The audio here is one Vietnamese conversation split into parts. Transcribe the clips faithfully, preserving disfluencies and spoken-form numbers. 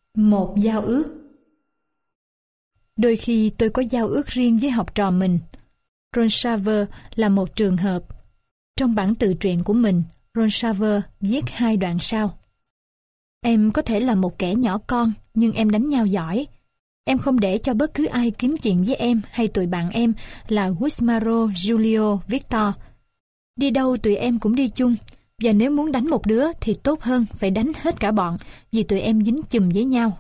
Một giao ước. Đôi khi tôi có giao ước riêng với học trò mình. Ron Shaver là một trường hợp. Trong bản tự truyện của mình, Ron Shaver viết hai đoạn sau. Em có thể là một kẻ nhỏ con, nhưng em đánh nhau giỏi. Em không để cho bất cứ ai kiếm chuyện với em hay tụi bạn em là Wismaro, Julio, Victor. Đi đâu tụi em cũng đi chung, và nếu muốn đánh một đứa thì tốt hơn phải đánh hết cả bọn, vì tụi em dính chùm với nhau.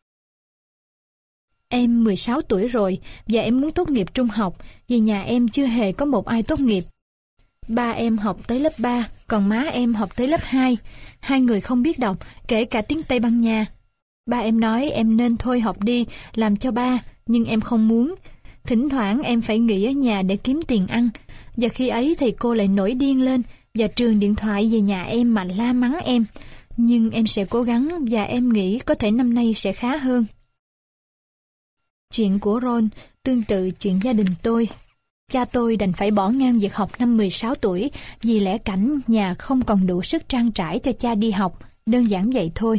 Em mười sáu tuổi rồi, và em muốn tốt nghiệp trung học, vì nhà em chưa hề có một ai tốt nghiệp. Ba em học tới lớp ba, còn má em học tới lớp hai. Hai người không biết đọc, kể cả tiếng Tây Ban Nha. Ba em nói em nên thôi học đi, làm cho ba, nhưng em không muốn. Thỉnh thoảng em phải nghỉ ở nhà để kiếm tiền ăn, và khi ấy thầy cô lại nổi điên lên và truyền điện thoại về nhà em mà la mắng em. Nhưng em sẽ cố gắng và em nghĩ có thể năm nay sẽ khá hơn. Chuyện của Ron tương tự chuyện gia đình tôi. Cha tôi đành phải bỏ ngang việc học năm mười sáu tuổi vì lẽ cảnh nhà không còn đủ sức trang trải cho cha đi học, đơn giản vậy thôi.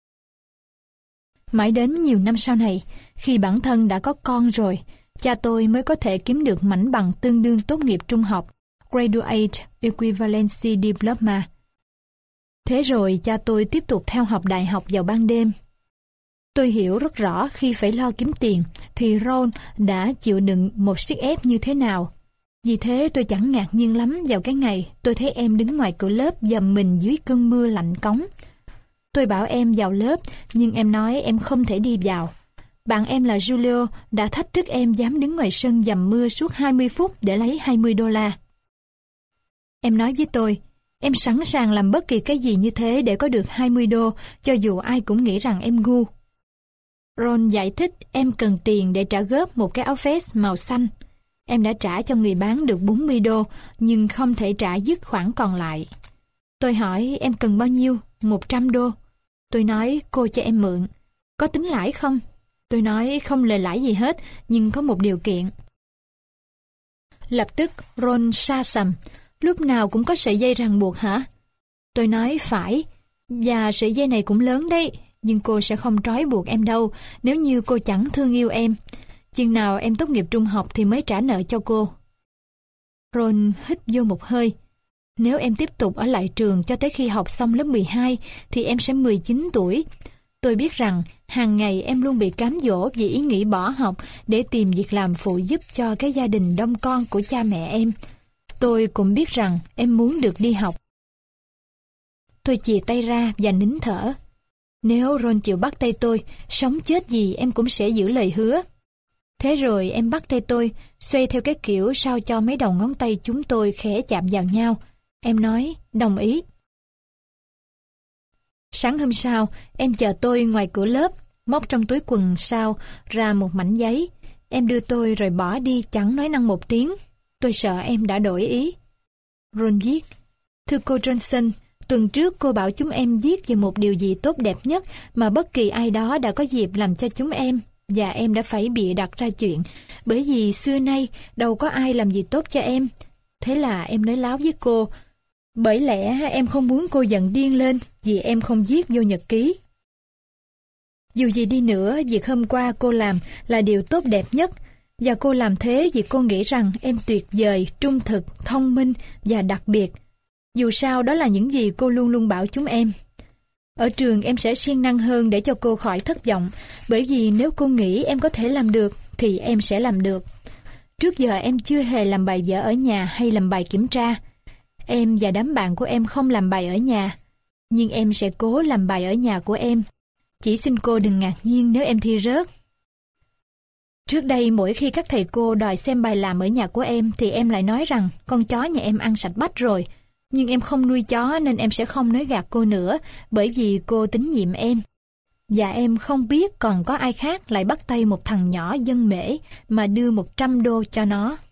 Mãi đến nhiều năm sau này, khi bản thân đã có con rồi, cha tôi mới có thể kiếm được mảnh bằng tương đương tốt nghiệp trung học, Graduate Equivalency Diploma. Thế rồi cha tôi tiếp tục theo học đại học vào ban đêm. Tôi hiểu rất rõ khi phải lo kiếm tiền thì Ron đã chịu đựng một sức ép như thế nào. Vì thế tôi chẳng ngạc nhiên lắm vào cái ngày tôi thấy em đứng ngoài cửa lớp dầm mình dưới cơn mưa lạnh cóng. Tôi bảo em vào lớp, nhưng em nói em không thể đi vào. Bạn em là Julio đã thách thức em dám đứng ngoài sân dầm mưa suốt hai mươi phút để lấy hai mươi đô la. Em nói với tôi, em sẵn sàng làm bất kỳ cái gì như thế để có được hai mươi đô, cho dù ai cũng nghĩ rằng em ngu. Ron giải thích em cần tiền để trả góp một cái áo vest màu xanh. Em đã trả cho người bán được bốn mươi đô, nhưng không thể trả dứt khoản còn lại. Tôi hỏi em cần bao nhiêu? một trăm đô. Tôi nói cô cho em mượn. Có tính lãi không? Tôi nói không lời lãi gì hết, nhưng có một điều kiện. Lập tức Ron sa sầm. Lúc nào cũng có sợi dây ràng buộc hả? Tôi nói phải. Và sợi dây này cũng lớn đấy. Nhưng cô sẽ không trói buộc em đâu, nếu như cô chẳng thương yêu em. Chừng nào em tốt nghiệp trung học thì mới trả nợ cho cô. Ron hít vô một hơi. Nếu em tiếp tục ở lại trường cho tới khi học xong lớp mười hai thì em sẽ mười chín tuổi. Tôi biết rằng hàng ngày em luôn bị cám dỗ vì ý nghĩ bỏ học để tìm việc làm phụ giúp cho cái gia đình đông con của cha mẹ em. Tôi cũng biết rằng em muốn được đi học. Tôi chìa tay ra và nín thở. Nếu Ron chịu bắt tay tôi, sống chết gì em cũng sẽ giữ lời hứa. Thế rồi em bắt tay tôi, xoay theo cái kiểu sao cho mấy đầu ngón tay chúng tôi khẽ chạm vào nhau. Em nói, đồng ý. Sáng hôm sau, em chờ tôi ngoài cửa lớp, móc trong túi quần sau ra một mảnh giấy. Em đưa tôi rồi bỏ đi chẳng nói năng một tiếng. Tôi sợ em đã đổi ý. Ron viết, thưa cô Johnson, tuần trước cô bảo chúng em viết về một điều gì tốt đẹp nhất mà bất kỳ ai đó đã có dịp làm cho chúng em, và em đã phải bịa đặt ra chuyện, bởi vì xưa nay đâu có ai làm gì tốt cho em. Thế là em nói láo với cô, bởi lẽ em không muốn cô giận điên lên vì em không viết vô nhật ký. Dù gì đi nữa, việc hôm qua cô làm là điều tốt đẹp nhất, và cô làm thế vì cô nghĩ rằng em tuyệt vời, trung thực, thông minh và đặc biệt. Dù sao đó là những gì cô luôn luôn bảo chúng em. Ở trường em sẽ siêng năng hơn để cho cô khỏi thất vọng, bởi vì nếu cô nghĩ em có thể làm được thì em sẽ làm được. Trước giờ em chưa hề làm bài vở ở nhà hay làm bài kiểm tra. Em và đám bạn của em không làm bài ở nhà, nhưng em sẽ cố làm bài ở nhà của em. Chỉ xin cô đừng ngạc nhiên nếu em thi rớt. Trước đây mỗi khi các thầy cô đòi xem bài làm ở nhà của em thì em lại nói rằng con chó nhà em ăn sạch bách rồi. Nhưng em không nuôi chó nên em sẽ không nói gạt cô nữa, bởi vì cô tín nhiệm em. Và em không biết còn có ai khác lại bắt tay một thằng nhỏ dân mễ mà đưa một trăm đô cho nó.